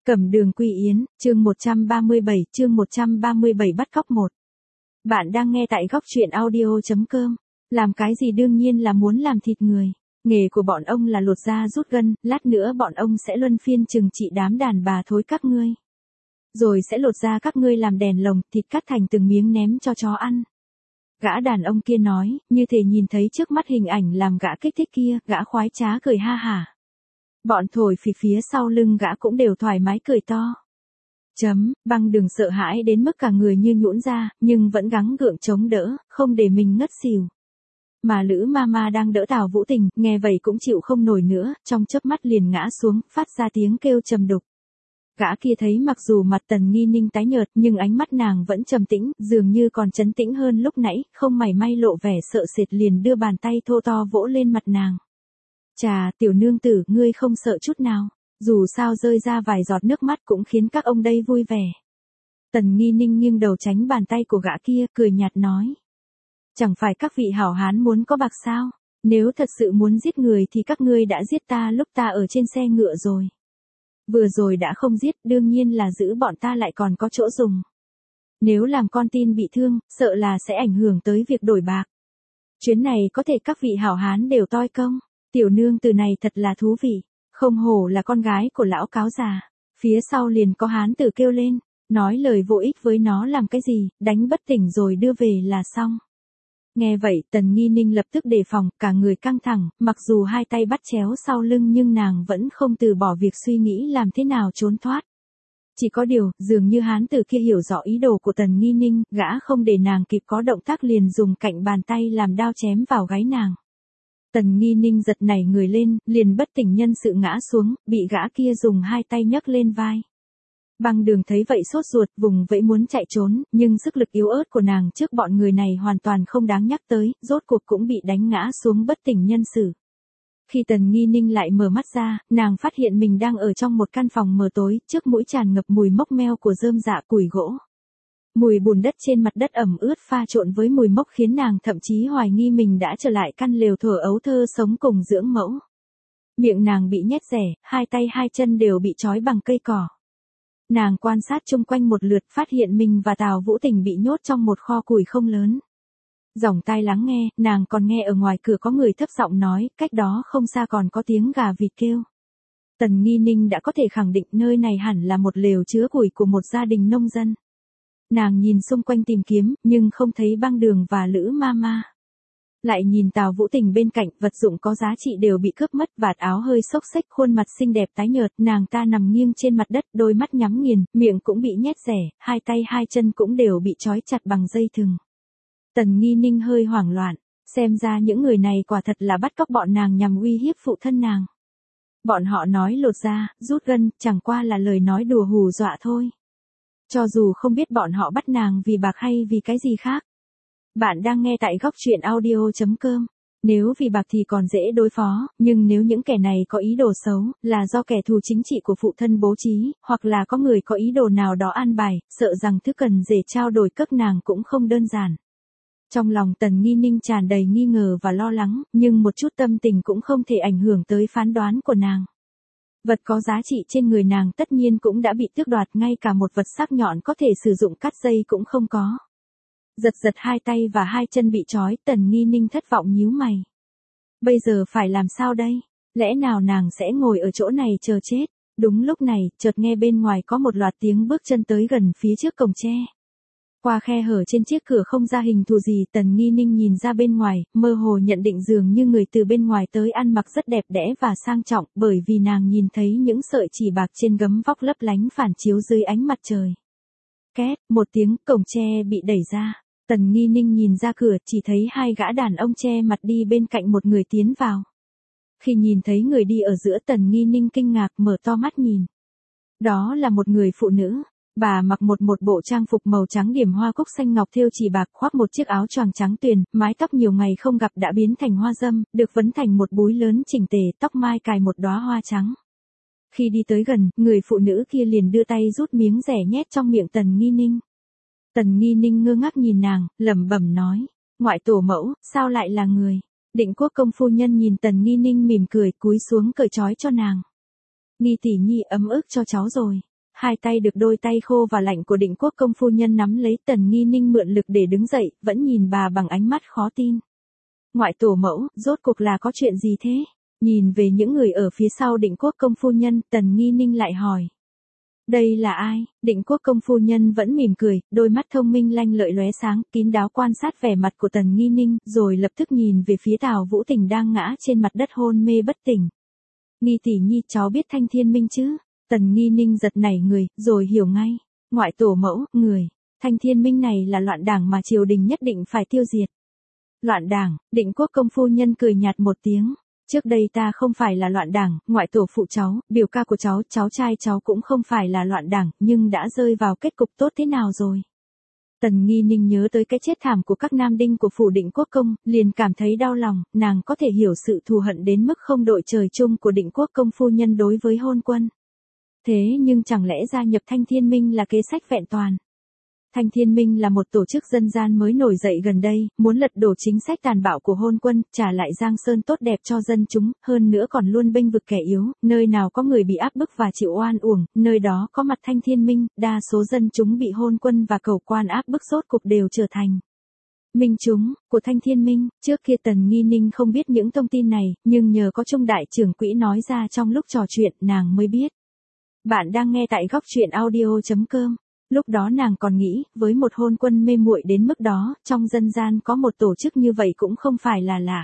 Cẩm Đường Quy Yến, chương 137 bắt cóc 1. Bạn đang nghe tại góc truyện audio.com. Làm cái gì đương nhiên là muốn làm thịt người. Nghề của bọn ông là lột da rút gân, lát nữa bọn ông sẽ luân phiên trừng trị đám đàn bà thối các ngươi. Rồi sẽ lột da các ngươi làm đèn lồng, thịt cắt thành từng miếng ném cho chó ăn. Gã đàn ông kia nói, như thể nhìn thấy trước mắt hình ảnh làm gã kích thích kia, gã khoái trá cười ha hả. Bọn thổi phì phía sau lưng gã cũng đều thoải mái cười to. Băng Đường sợ hãi đến mức cả người như nhũn ra, nhưng vẫn gắng gượng chống đỡ, không để mình ngất xỉu. Mà Lữ Mama đang đỡ Tào Vũ Tình, nghe vậy cũng chịu không nổi nữa, trong chớp mắt liền ngã xuống, phát ra tiếng kêu trầm đục. Gã kia thấy mặc dù mặt Tần Nghi Ninh tái nhợt, nhưng ánh mắt nàng vẫn trầm tĩnh, dường như còn trấn tĩnh hơn lúc nãy, không mảy may lộ vẻ sợ sệt, liền đưa bàn tay thô to vỗ lên mặt nàng. Chà, tiểu nương tử, ngươi không sợ chút nào, dù sao rơi ra vài giọt nước mắt cũng khiến các ông đây vui vẻ. Tần Nghi Ninh nghiêng đầu tránh bàn tay của gã kia, cười nhạt nói. Chẳng phải các vị hảo hán muốn có bạc sao, nếu thật sự muốn giết người thì các ngươi đã giết ta lúc ta ở trên xe ngựa rồi. Vừa rồi đã không giết, đương nhiên là giữ bọn ta lại còn có chỗ dùng. Nếu làm con tin bị thương, sợ là sẽ ảnh hưởng tới việc đổi bạc. Chuyến này có thể các vị hảo hán đều toi công. Tiểu nương từ này thật là thú vị, không hổ là con gái của lão cáo già. Phía sau liền có hán tử kêu lên, nói lời vô ích với nó làm cái gì, đánh bất tỉnh rồi đưa về là xong. Nghe vậy Tần Nghi Ninh lập tức đề phòng, cả người căng thẳng, mặc dù hai tay bắt chéo sau lưng nhưng nàng vẫn không từ bỏ việc suy nghĩ làm thế nào trốn thoát. Chỉ có điều, dường như hán tử kia hiểu rõ ý đồ của Tần Nghi Ninh, gã không để nàng kịp có động tác liền dùng cạnh bàn tay làm đao chém vào gáy nàng. Tần Nghi Ninh giật nảy người lên, liền bất tỉnh nhân sự ngã xuống, bị gã kia dùng hai tay nhấc lên vai. Băng Đường thấy vậy sốt ruột, vùng vẫy muốn chạy trốn, nhưng sức lực yếu ớt của nàng trước bọn người này hoàn toàn không đáng nhắc tới, rốt cuộc cũng bị đánh ngã xuống bất tỉnh nhân sự. Khi Tần Nghi Ninh lại mở mắt ra, nàng phát hiện mình đang ở trong một căn phòng mờ tối, trước mũi tràn ngập mùi mốc meo của rơm rạ củi gỗ. Mùi bùn đất trên mặt đất ẩm ướt pha trộn với mùi mốc khiến nàng thậm chí hoài nghi mình đã trở lại căn lều thuở ấu thơ sống cùng dưỡng mẫu. Miệng nàng bị nhét rẻ, hai tay hai chân đều bị trói bằng cây cỏ. Nàng quan sát chung quanh một lượt, phát hiện mình và Tào Vũ Tình bị nhốt trong một kho củi không lớn. Dòng tai lắng nghe, nàng còn nghe ở ngoài cửa có người thấp giọng nói, cách đó không xa còn có tiếng gà vịt kêu. Tần Nghi Ninh đã có thể khẳng định nơi này hẳn là một lều chứa củi của một gia đình nông dân. Nàng nhìn xung quanh tìm kiếm, nhưng không thấy Băng Đường và Lữ Mama. Lại nhìn Tào Vũ Tình bên cạnh, vật dụng có giá trị đều bị cướp mất, vạt áo hơi xốc xếch, khuôn mặt xinh đẹp tái nhợt, nàng ta nằm nghiêng trên mặt đất, đôi mắt nhắm nghiền, miệng cũng bị nhét rẻ, hai tay hai chân cũng đều bị trói chặt bằng dây thừng. Tần Nghi Ninh hơi hoảng loạn, xem ra những người này quả thật là bắt cóc bọn nàng nhằm uy hiếp phụ thân nàng. Bọn họ nói lột da, rút gân, chẳng qua là lời nói đùa hù dọa thôi. Cho dù không biết bọn họ bắt nàng vì bạc hay vì cái gì khác. Bạn đang nghe tại góc truyện audio.com. Nếu vì bạc thì còn dễ đối phó, nhưng nếu những kẻ này có ý đồ xấu, là do kẻ thù chính trị của phụ thân bố trí, hoặc là có người có ý đồ nào đó an bài, sợ rằng thứ cần để trao đổi cấp nàng cũng không đơn giản. Trong lòng Tần Nghi Ninh tràn đầy nghi ngờ và lo lắng, nhưng một chút tâm tình cũng không thể ảnh hưởng tới phán đoán của nàng. Vật có giá trị trên người nàng tất nhiên cũng đã bị tước đoạt, ngay cả một vật sắc nhọn có thể sử dụng cắt dây cũng không có. Giật hai tay và hai chân bị trói, Tần Nghi Ninh thất vọng nhíu mày. Bây giờ phải làm sao đây? Lẽ nào nàng sẽ ngồi ở chỗ này chờ chết? Đúng lúc này, chợt nghe bên ngoài có một loạt tiếng bước chân tới gần phía trước cổng tre. Qua khe hở trên chiếc cửa không ra hình thù gì, Tần Nghi Ninh nhìn ra bên ngoài, mơ hồ nhận định dường như người từ bên ngoài tới ăn mặc rất đẹp đẽ và sang trọng, bởi vì nàng nhìn thấy những sợi chỉ bạc trên gấm vóc lấp lánh phản chiếu dưới ánh mặt trời. Két, một tiếng, cổng tre bị đẩy ra. Tần Nghi Ninh nhìn ra cửa, chỉ thấy hai gã đàn ông che mặt đi bên cạnh một người tiến vào. Khi nhìn thấy người đi ở giữa, Tần Nghi Ninh kinh ngạc mở to mắt nhìn. Đó là một người phụ nữ. Bà mặc một bộ trang phục màu trắng điểm hoa cúc xanh ngọc thêu chỉ bạc, khoác một chiếc áo choàng trắng tuyền, mái tóc nhiều ngày không gặp đã biến thành hoa dâm, được vấn thành một búi lớn chỉnh tề, tóc mai cài một đóa hoa trắng. Khi đi tới gần, người phụ nữ kia liền đưa tay rút miếng rẻ nhét trong miệng Tần Nghi Ninh. Tần Nghi Ninh ngơ ngác nhìn nàng, lẩm bẩm nói, ngoại tổ mẫu, sao lại là người? Định Quốc công phu nhân nhìn Tần Nghi Ninh mỉm cười, cúi xuống cởi trói cho nàng. Nghi tỷ nhi ấm ức cho cháu rồi. hai tay được đôi tay khô và lạnh của Định Quốc công phu nhân nắm lấy, Tần Nghi Ninh mượn lực để đứng dậy, vẫn nhìn bà bằng ánh mắt khó tin. Ngoại tổ mẫu, rốt cuộc là có chuyện gì thế? Nhìn về những người ở phía sau Định Quốc công phu nhân, Tần Nghi Ninh lại hỏi. Đây là ai? Định Quốc công phu nhân vẫn mỉm cười, đôi mắt thông minh lanh lợi lóe sáng, kín đáo quan sát vẻ mặt của Tần Nghi Ninh, rồi lập tức nhìn về phía Tào Vũ Tình đang ngã trên mặt đất hôn mê bất tỉnh. Nghi tỷ nhi, cháu biết Thanh Thiên Minh chứ? Tần Nghi Ninh giật nảy người, rồi hiểu ngay. Ngoại tổ mẫu, người. Thanh Thiên Minh này là loạn đảng mà triều đình nhất định phải tiêu diệt. Loạn đảng, Định Quốc công phu nhân cười nhạt một tiếng. Trước đây ta không phải là loạn đảng, ngoại tổ phụ cháu, biểu ca của cháu, cháu trai cháu cũng không phải là loạn đảng, nhưng đã rơi vào kết cục tốt thế nào rồi? Tần Nghi Ninh nhớ tới cái chết thảm của các nam đinh của phủ Định Quốc công, liền cảm thấy đau lòng, nàng có thể hiểu sự thù hận đến mức không đội trời chung của Định Quốc công phu nhân đối với hôn quân. Thế nhưng chẳng lẽ gia nhập Thanh Thiên Minh là kế sách vẹn toàn? Thanh Thiên Minh là một tổ chức dân gian mới nổi dậy gần đây, muốn lật đổ chính sách tàn bạo của hôn quân, trả lại Giang Sơn tốt đẹp cho dân chúng, hơn nữa còn luôn bênh vực kẻ yếu, nơi nào có người bị áp bức và chịu oan uổng, nơi đó có mặt Thanh Thiên Minh, đa số dân chúng bị hôn quân và cầu quan áp bức rốt cục đều trở thành minh chúng của Thanh Thiên Minh. Trước kia Tần Nghi Ninh không biết những thông tin này, nhưng nhờ có Trung đại trưởng quỹ nói ra trong lúc trò chuyện, nàng mới biết. Bạn đang nghe tại góc truyện audio.com. Lúc đó nàng còn nghĩ, với một hôn quân mê muội đến mức đó, trong dân gian có một tổ chức như vậy cũng không phải là lạ.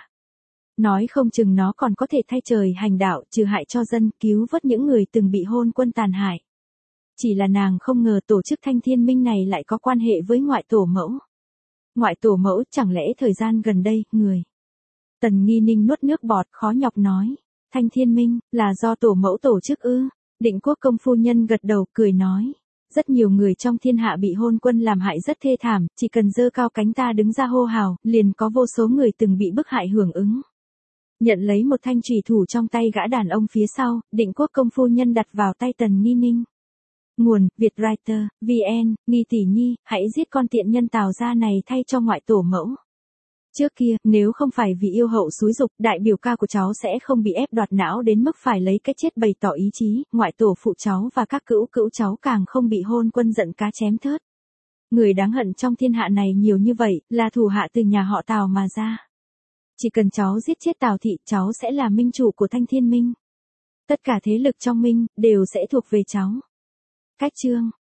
Nói không chừng nó còn có thể thay trời hành đạo, trừ hại cho dân, cứu vớt những người từng bị hôn quân tàn hại. Chỉ là nàng không ngờ tổ chức Thanh Thiên Minh này lại có quan hệ với ngoại tổ mẫu. Ngoại tổ mẫu, chẳng lẽ thời gian gần đây, người. Tần Nghi Ninh nuốt nước bọt, khó nhọc nói. Thanh Thiên Minh, là do tổ mẫu tổ chức ư? Định Quốc công phu nhân gật đầu, cười nói. Rất nhiều người trong thiên hạ bị hôn quân làm hại rất thê thảm, chỉ cần giơ cao cánh ta đứng ra hô hào, liền có vô số người từng bị bức hại hưởng ứng. Nhận lấy một thanh chùy thủ trong tay gã đàn ông phía sau, Định Quốc công phu nhân đặt vào tay Tần Nghi Ninh. Nguồn, Vietwriter, VN, Nghi tỷ nhi, hãy giết con tiện nhân Tào gia này thay cho ngoại tổ mẫu. Trước kia, nếu không phải vì yêu hậu xúi dục, đại biểu ca của cháu sẽ không bị ép đoạt não đến mức phải lấy cái chết bày tỏ ý chí, ngoại tổ phụ cháu và các cữu cữu cháu càng không bị hôn quân giận cá chém thớt. Người đáng hận trong thiên hạ này nhiều như vậy, là thủ hạ từ nhà họ Tào mà ra. Chỉ cần cháu giết chết Tào thị, cháu sẽ là minh chủ của Thanh Thiên Minh. Tất cả thế lực trong minh, đều sẽ thuộc về cháu. Cách chương